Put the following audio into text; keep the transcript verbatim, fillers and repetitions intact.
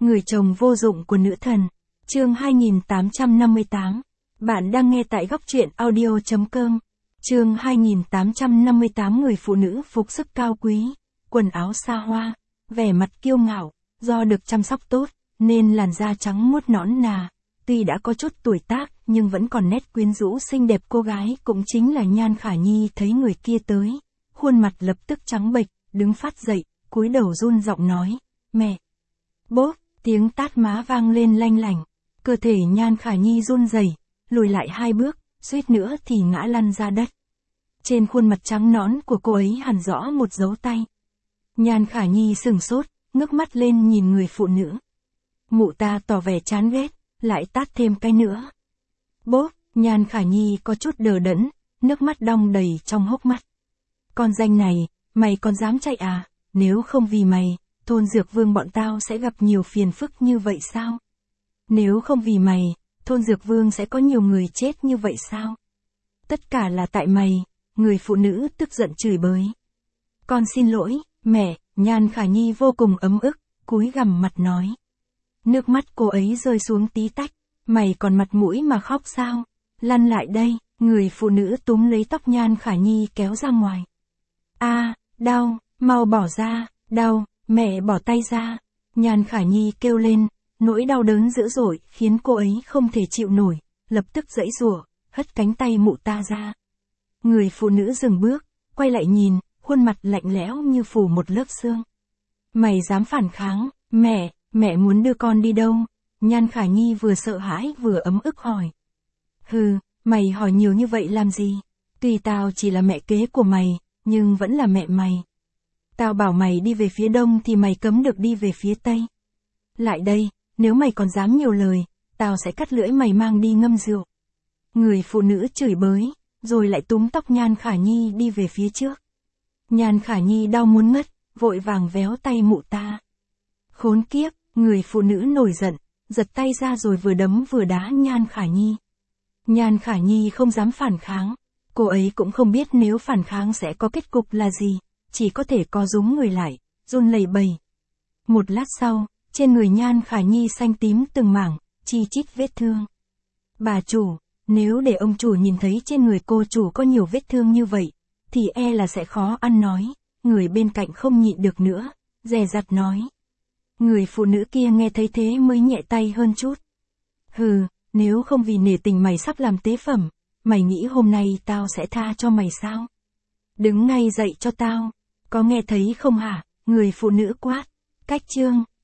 Người chồng vô dụng của nữ thần. Chương hai nghìn tám trăm năm mươi tám. Bạn đang nghe tại góc truyện audio chấm com. Chương hai nghìn tám trăm năm mươi tám. Người phụ nữ phục sức cao quý, quần áo xa hoa, vẻ mặt kiêu ngạo, do được chăm sóc tốt, nên làn da trắng muốt nõn nà. Tuy đã có chút tuổi tác, nhưng vẫn còn nét quyến rũ xinh đẹp. Cô gái cũng chính là Nhan Khả Nhi thấy người kia tới, khuôn mặt lập tức trắng bệch, đứng phát dậy, cúi đầu run giọng nói, mẹ. Bốp, tiếng tát má vang lên lanh lảnh, cơ thể Nhan Khả Nhi run rẩy, lùi lại hai bước, suýt nữa thì ngã lăn ra đất. Trên khuôn mặt trắng nõn của cô ấy hằn rõ một dấu tay. Nhan Khả Nhi sừng sốt, ngước mắt lên nhìn người phụ nữ. Mụ ta tỏ vẻ chán ghét, lại tát thêm cái nữa. Bốp, Nhan Khả Nhi có chút đờ đẫn, nước mắt đong đầy trong hốc mắt. Con danh này, mày còn dám chạy à? Nếu không vì mày, thôn Dược Vương bọn tao sẽ gặp nhiều phiền phức như vậy sao? Nếu không vì mày, thôn Dược Vương sẽ có nhiều người chết như vậy sao? Tất cả là tại mày, người phụ nữ tức giận chửi bới. Con xin lỗi, mẹ. Nhan Khả Nhi vô cùng ấm ức, cúi gằm mặt nói. Nước mắt cô ấy rơi xuống tí tách. Mày còn mặt mũi mà khóc sao? Lăn lại đây. Người phụ nữ túm lấy tóc Nhan Khả Nhi kéo ra ngoài. A, đau, mau bỏ ra, đau, mẹ bỏ tay ra. Nhan Khả Nhi kêu lên, nỗi đau đớn dữ dội khiến cô ấy không thể chịu nổi, lập tức giãy giụa, hất cánh tay mụ ta ra. Người phụ nữ dừng bước, quay lại nhìn, khuôn mặt lạnh lẽo như phủ một lớp sương. Mày dám phản kháng? Mẹ, mẹ muốn đưa con đi đâu? Nhan Khả Nhi vừa sợ hãi vừa ấm ức hỏi. Hừ, mày hỏi nhiều như vậy làm gì? Tuy tao chỉ là mẹ kế của mày, nhưng vẫn là mẹ mày. Tao bảo mày đi về phía đông thì mày cấm được đi về phía tây. Lại đây, nếu mày còn dám nhiều lời, tao sẽ cắt lưỡi mày mang đi ngâm rượu. Người phụ nữ chửi bới, rồi lại túm tóc Nhan Khả Nhi đi về phía trước. Nhan Khả Nhi đau muốn ngất, vội vàng véo tay mụ ta. Khốn kiếp, người phụ nữ nổi giận, giật tay ra rồi vừa đấm vừa đá Nhan Khả Nhi. Nhan Khả Nhi không dám phản kháng, cô ấy cũng không biết nếu phản kháng sẽ có kết cục là gì, chỉ có thể co rúm người lại, run lẩy bẩy. Một lát sau, trên người Nhan Khả Nhi xanh tím từng mảng, chi chít vết thương. Bà chủ, nếu để ông chủ nhìn thấy trên người cô chủ có nhiều vết thương như vậy, thì e là sẽ khó ăn nói. Người bên cạnh không nhịn được nữa, dè dặt nói. Người phụ nữ kia nghe thấy thế mới nhẹ tay hơn chút. Hừ, nếu không vì nể tình mày sắp làm tế phẩm, mày nghĩ hôm nay tao sẽ tha cho mày sao? Đứng ngay dậy cho tao, có nghe thấy không hả? Người phụ nữ quát. Cách chương.